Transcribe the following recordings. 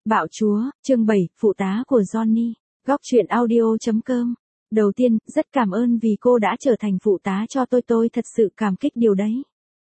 Bạo chúa, chương 7, phụ tá của Johnny. Góc truyện audio.com. Đầu tiên, rất cảm ơn vì cô đã trở thành phụ tá cho tôi thật sự cảm kích điều đấy.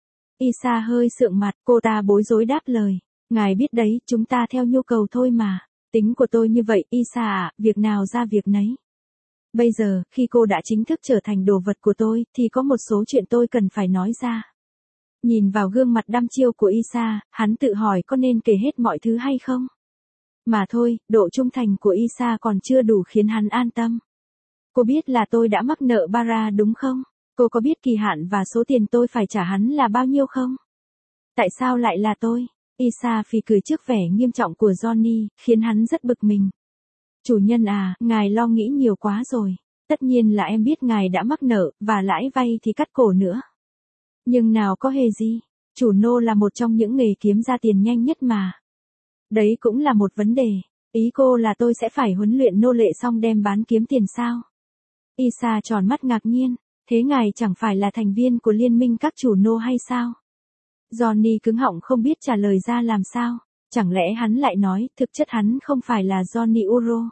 Isa hơi sượng mặt, cô ta bối rối đáp lời. Ngài biết đấy, chúng ta theo nhu cầu thôi mà. Tính của tôi như vậy, Isa à, việc nào ra việc nấy. Bây giờ, khi cô đã chính thức trở thành đồ vật của tôi, thì có một số chuyện tôi cần phải nói ra. Nhìn vào gương mặt đăm chiêu của Isa, hắn tự hỏi có nên kể hết mọi thứ hay không? Mà thôi, độ trung thành của Isa còn chưa đủ khiến hắn an tâm. Cô biết là tôi đã mắc nợ Bara đúng không? Cô có biết kỳ hạn và số tiền tôi phải trả hắn là bao nhiêu không? Tại sao lại là tôi? Isa phì cười trước vẻ nghiêm trọng của Johnny, khiến hắn rất bực mình. Chủ nhân à, ngài lo nghĩ nhiều quá rồi. Tất nhiên là em biết ngài đã mắc nợ, và lãi vay thì cắt cổ nữa. Nhưng nào có hề gì, chủ nô là một trong những nghề kiếm ra tiền nhanh nhất mà. Đấy cũng là một vấn đề. Ý cô là tôi sẽ phải huấn luyện nô lệ xong đem bán kiếm tiền sao? Isa tròn mắt ngạc nhiên. Thế ngài chẳng phải là thành viên của liên minh các chủ nô hay sao? Johnny cứng họng không biết trả lời ra làm sao. Chẳng lẽ hắn lại nói, thực chất hắn không phải là Johnny Uro.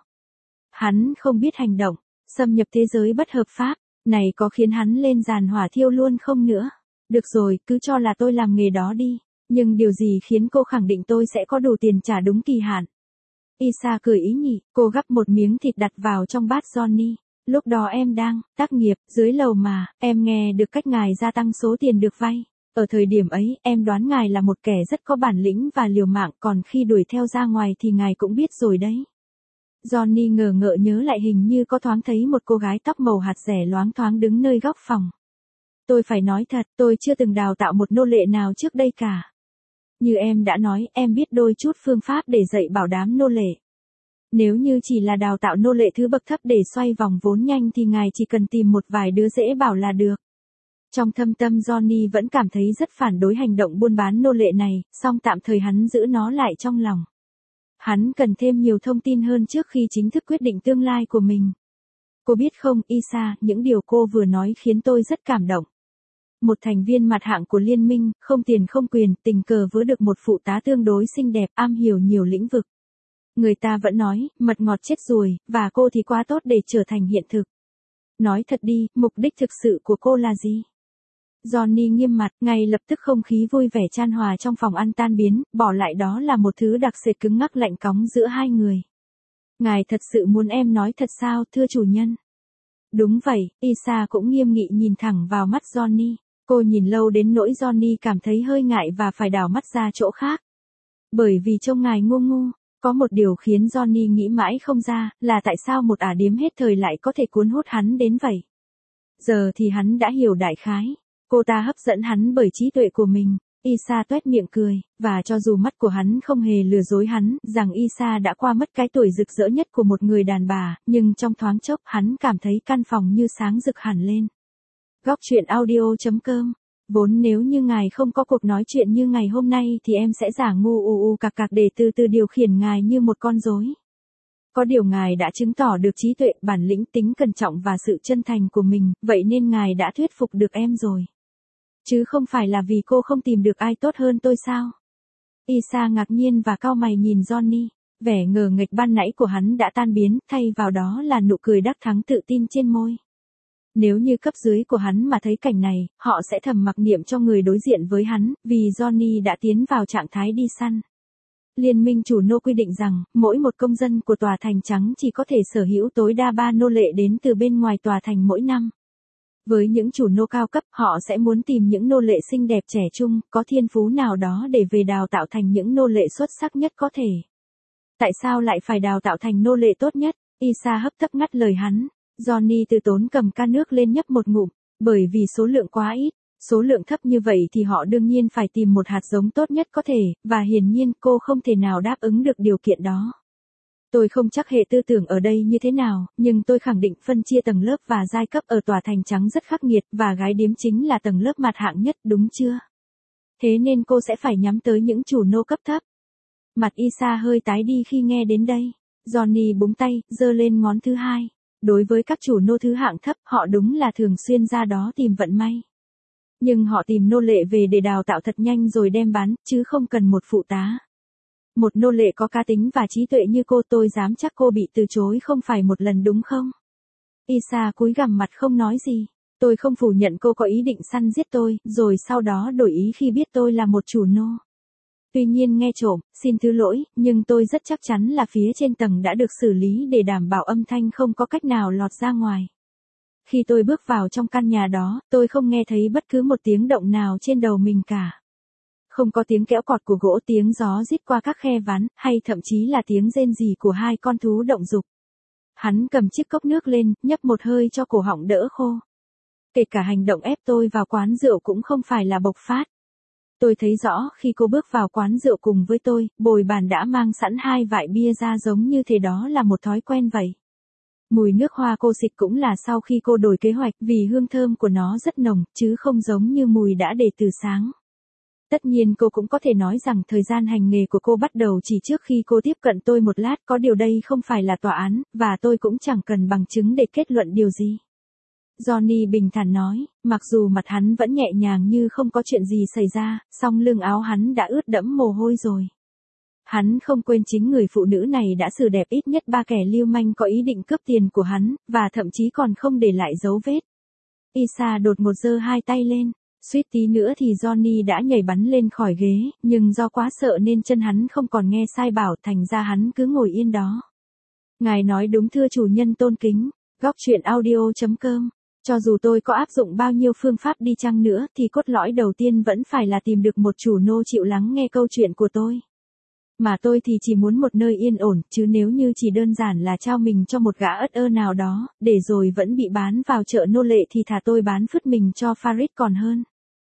Hắn không biết hành động, xâm nhập thế giới bất hợp pháp, này có khiến hắn lên giàn hỏa thiêu luôn không nữa? Được rồi, cứ cho là tôi làm nghề đó đi. Nhưng điều gì khiến cô khẳng định tôi sẽ có đủ tiền trả đúng kỳ hạn? Isa cười ý nhị, cô gắp một miếng thịt đặt vào trong bát Johnny. Lúc đó em đang tác nghiệp dưới lầu mà, em nghe được cách ngài gia tăng số tiền được vay. Ở thời điểm ấy, em đoán ngài là một kẻ rất có bản lĩnh và liều mạng, còn khi đuổi theo ra ngoài thì ngài cũng biết rồi đấy. Johnny ngờ ngợ nhớ lại hình như có thoáng thấy một cô gái tóc màu hạt rẻ loáng thoáng đứng nơi góc phòng. Tôi phải nói thật, tôi chưa từng đào tạo một nô lệ nào trước đây cả. Như em đã nói, em biết đôi chút phương pháp để dạy bảo đám nô lệ. Nếu như chỉ là đào tạo nô lệ thứ bậc thấp để xoay vòng vốn nhanh thì ngài chỉ cần tìm một vài đứa dễ bảo là được. Trong thâm tâm Johnny vẫn cảm thấy rất phản đối hành động buôn bán nô lệ này, song tạm thời hắn giữ nó lại trong lòng. Hắn cần thêm nhiều thông tin hơn trước khi chính thức quyết định tương lai của mình. Cô biết không, Isa, những điều cô vừa nói khiến tôi rất cảm động. Một thành viên mặt hạng của liên minh, không tiền không quyền, tình cờ vớ được một phụ tá tương đối xinh đẹp, am hiểu nhiều lĩnh vực. Người ta vẫn nói, mật ngọt chết ruồi, và cô thì quá tốt để trở thành hiện thực. Nói thật đi, mục đích thực sự của cô là gì? Johnny nghiêm mặt, ngay lập tức không khí vui vẻ chan hòa trong phòng ăn tan biến, bỏ lại đó là một thứ đặc sệt cứng ngắc lạnh cóng giữa hai người. Ngài thật sự muốn em nói thật sao, thưa chủ nhân? Đúng vậy, Isa cũng nghiêm nghị nhìn thẳng vào mắt Johnny. Cô nhìn lâu đến nỗi Johnny cảm thấy hơi ngại và phải đảo mắt ra chỗ khác. Bởi vì trông ngài ngu ngu, có một điều khiến Johnny nghĩ mãi không ra, là tại sao một ả điếm hết thời lại có thể cuốn hút hắn đến vậy. Giờ thì hắn đã hiểu đại khái. Cô ta hấp dẫn hắn bởi trí tuệ của mình. Isa toét miệng cười, và cho dù mắt của hắn không hề lừa dối hắn, rằng Isa đã qua mất cái tuổi rực rỡ nhất của một người đàn bà, nhưng trong thoáng chốc hắn cảm thấy căn phòng như sáng rực hẳn lên. Góc truyện audio.com. Vốn nếu như ngài không có cuộc nói chuyện như ngày hôm nay thì em sẽ giả ngu cạc cạc để từ từ điều khiển ngài như một con rối. Có điều ngài đã chứng tỏ được trí tuệ, bản lĩnh, tính cẩn trọng và sự chân thành của mình, vậy nên ngài đã thuyết phục được em rồi. Chứ không phải là vì cô không tìm được ai tốt hơn tôi sao? Isa ngạc nhiên và cau mày nhìn Johnny. Vẻ ngờ nghệch ban nãy của hắn đã tan biến, thay vào đó là nụ cười đắc thắng tự tin trên môi. Nếu như cấp dưới của hắn mà thấy cảnh này, họ sẽ thầm mặc niệm cho người đối diện với hắn, vì Johnny đã tiến vào trạng thái đi săn. Liên minh chủ nô quy định rằng, mỗi một công dân của tòa thành trắng chỉ có thể sở hữu tối đa 3 nô lệ đến từ bên ngoài tòa thành mỗi năm. Với những chủ nô cao cấp, họ sẽ muốn tìm những nô lệ xinh đẹp trẻ trung, có thiên phú nào đó để về đào tạo thành những nô lệ xuất sắc nhất có thể. Tại sao lại phải đào tạo thành nô lệ tốt nhất? Isa hấp tấp ngắt lời hắn. Johnny từ tốn cầm can nước lên nhấp một ngụm, bởi vì số lượng quá ít, số lượng thấp như vậy thì họ đương nhiên phải tìm một hạt giống tốt nhất có thể, và hiển nhiên cô không thể nào đáp ứng được điều kiện đó. Tôi không chắc hệ tư tưởng ở đây như thế nào, nhưng tôi khẳng định phân chia tầng lớp và giai cấp ở tòa thành trắng rất khắc nghiệt, và gái điếm chính là tầng lớp mặt hạng nhất, đúng chưa? Thế nên cô sẽ phải nhắm tới những chủ nô cấp thấp. Mặt Isa hơi tái đi khi nghe đến đây. Johnny búng tay, giơ lên ngón thứ hai. Đối với các chủ nô thứ hạng thấp, họ đúng là thường xuyên ra đó tìm vận may. Nhưng họ tìm nô lệ về để đào tạo thật nhanh rồi đem bán, chứ không cần một phụ tá. Một nô lệ có cá tính và trí tuệ như cô, tôi dám chắc cô bị từ chối không phải một lần đúng không? Isa cúi gằm mặt không nói gì. Tôi không phủ nhận cô có ý định săn giết tôi, rồi sau đó đổi ý khi biết tôi là một chủ nô. Tuy nhiên nghe trộm, xin thứ lỗi, nhưng tôi rất chắc chắn là phía trên tầng đã được xử lý để đảm bảo âm thanh không có cách nào lọt ra ngoài. Khi tôi bước vào trong căn nhà đó, tôi không nghe thấy bất cứ một tiếng động nào trên đầu mình cả. Không có tiếng kéo cọt của gỗ, tiếng gió rít qua các khe ván, hay thậm chí là tiếng rên rỉ của hai con thú động dục. Hắn cầm chiếc cốc nước lên, nhấp một hơi cho cổ họng đỡ khô. Kể cả hành động ép tôi vào quán rượu cũng không phải là bộc phát. Tôi thấy rõ khi cô bước vào quán rượu cùng với tôi, bồi bàn đã mang sẵn 2 vại bia ra giống như thế, đó là một thói quen vậy. Mùi nước hoa cô xịt cũng là sau khi cô đổi kế hoạch, vì hương thơm của nó rất nồng, chứ không giống như mùi đã để từ sáng. Tất nhiên cô cũng có thể nói rằng thời gian hành nghề của cô bắt đầu chỉ trước khi cô tiếp cận tôi một lát, có điều đây không phải là tòa án, và tôi cũng chẳng cần bằng chứng để kết luận điều gì. Johnny bình thản nói, mặc dù mặt hắn vẫn nhẹ nhàng như không có chuyện gì xảy ra, song lưng áo hắn đã ướt đẫm mồ hôi rồi. Hắn không quên chính người phụ nữ này đã xử đẹp ít nhất 3 kẻ lưu manh có ý định cướp tiền của hắn, và thậm chí còn không để lại dấu vết. Isa đột ngột giơ 2 tay lên, suýt tí nữa thì Johnny đã nhảy bắn lên khỏi ghế, nhưng do quá sợ nên chân hắn không còn nghe sai bảo, thành ra hắn cứ ngồi yên đó. Ngài nói đúng thưa chủ nhân tôn kính. Góc truyện audio.com. Cho dù tôi có áp dụng bao nhiêu phương pháp đi chăng nữa thì cốt lõi đầu tiên vẫn phải là tìm được một chủ nô chịu lắng nghe câu chuyện của tôi. Mà tôi thì chỉ muốn một nơi yên ổn, chứ nếu như chỉ đơn giản là trao mình cho một gã ất ơ nào đó, để rồi vẫn bị bán vào chợ nô lệ thì thà tôi bán phứt mình cho Farid còn hơn.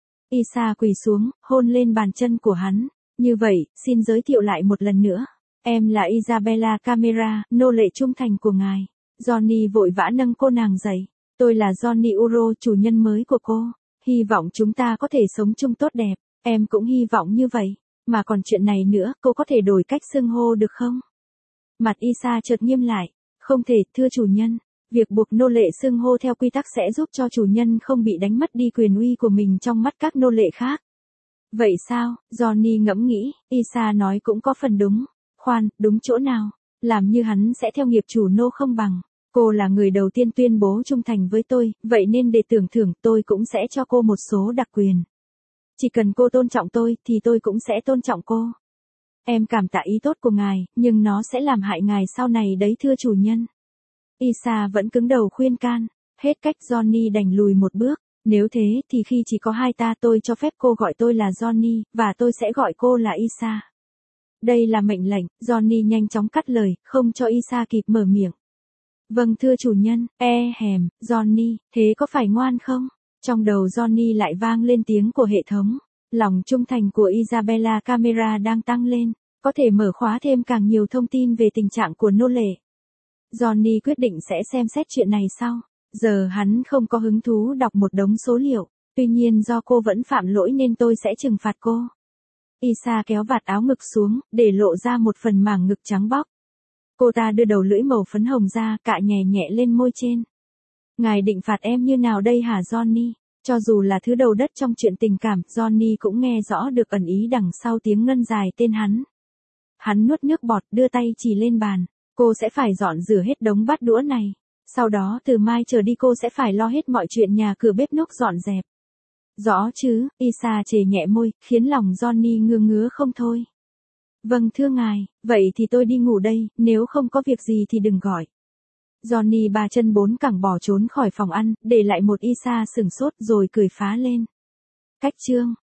Isa quỳ xuống, hôn lên bàn chân của hắn. Như vậy, xin giới thiệu lại một lần nữa. Em là Isabella Camera, nô lệ trung thành của ngài. Johnny vội vã nâng cô nàng dậy. Tôi là Johnny Uro, chủ nhân mới của cô. Hy vọng chúng ta có thể sống chung tốt đẹp. Em cũng hy vọng như vậy. Mà còn chuyện này nữa, cô có thể đổi cách xưng hô được không? Mặt Isa chợt nghiêm lại. Không thể, thưa chủ nhân. Việc buộc nô lệ xưng hô theo quy tắc sẽ giúp cho chủ nhân không bị đánh mất đi quyền uy của mình trong mắt các nô lệ khác. Vậy sao? Johnny ngẫm nghĩ, Isa nói cũng có phần đúng. Khoan, đúng chỗ nào? Làm như hắn sẽ theo nghiệp chủ nô không bằng. Cô là người đầu tiên tuyên bố trung thành với tôi, vậy nên để tưởng thưởng tôi cũng sẽ cho cô một số đặc quyền. Chỉ cần cô tôn trọng tôi thì tôi cũng sẽ tôn trọng cô. Em cảm tạ ý tốt của ngài, nhưng nó sẽ làm hại ngài sau này đấy thưa chủ nhân. Isa vẫn cứng đầu khuyên can. Hết cách, Johnny đành lùi một bước. Nếu thế thì khi chỉ có hai ta, tôi cho phép cô gọi tôi là Johnny, và tôi sẽ gọi cô là Isa. Đây là mệnh lệnh. Johnny nhanh chóng cắt lời, không cho Isa kịp mở miệng. Vâng thưa chủ nhân, Johnny, thế có phải ngoan không? Trong đầu Johnny lại vang lên tiếng của hệ thống. Lòng trung thành của Isabella Camera đang tăng lên, có thể mở khóa thêm càng nhiều thông tin về tình trạng của nô lệ. Johnny quyết định sẽ xem xét chuyện này sau. Giờ hắn không có hứng thú đọc một đống số liệu, tuy nhiên do cô vẫn phạm lỗi nên tôi sẽ trừng phạt cô. Isa kéo vạt áo ngực xuống, để lộ ra một phần màng ngực trắng bóc. Cô ta đưa đầu lưỡi màu phấn hồng ra, cạ nhẹ nhẹ lên môi trên. Ngài định phạt em như nào đây hả Johnny? Cho dù là thứ đầu đất trong chuyện tình cảm, Johnny cũng nghe rõ được ẩn ý đằng sau tiếng ngân dài tên hắn. Hắn nuốt nước bọt, đưa tay chỉ lên bàn. Cô sẽ phải dọn rửa hết đống bát đũa này. Sau đó từ mai trở đi cô sẽ phải lo hết mọi chuyện nhà cửa bếp núc dọn dẹp. Rõ chứ? Isa chề nhẹ môi, khiến lòng Johnny ngứa ngứa không thôi. Vâng thưa ngài, vậy thì tôi đi ngủ đây, nếu không có việc gì thì đừng gọi. Johnny 3 chân 4 cẳng bỏ trốn khỏi phòng ăn, để lại một Isa sửng sốt rồi cười phá lên. Cách chương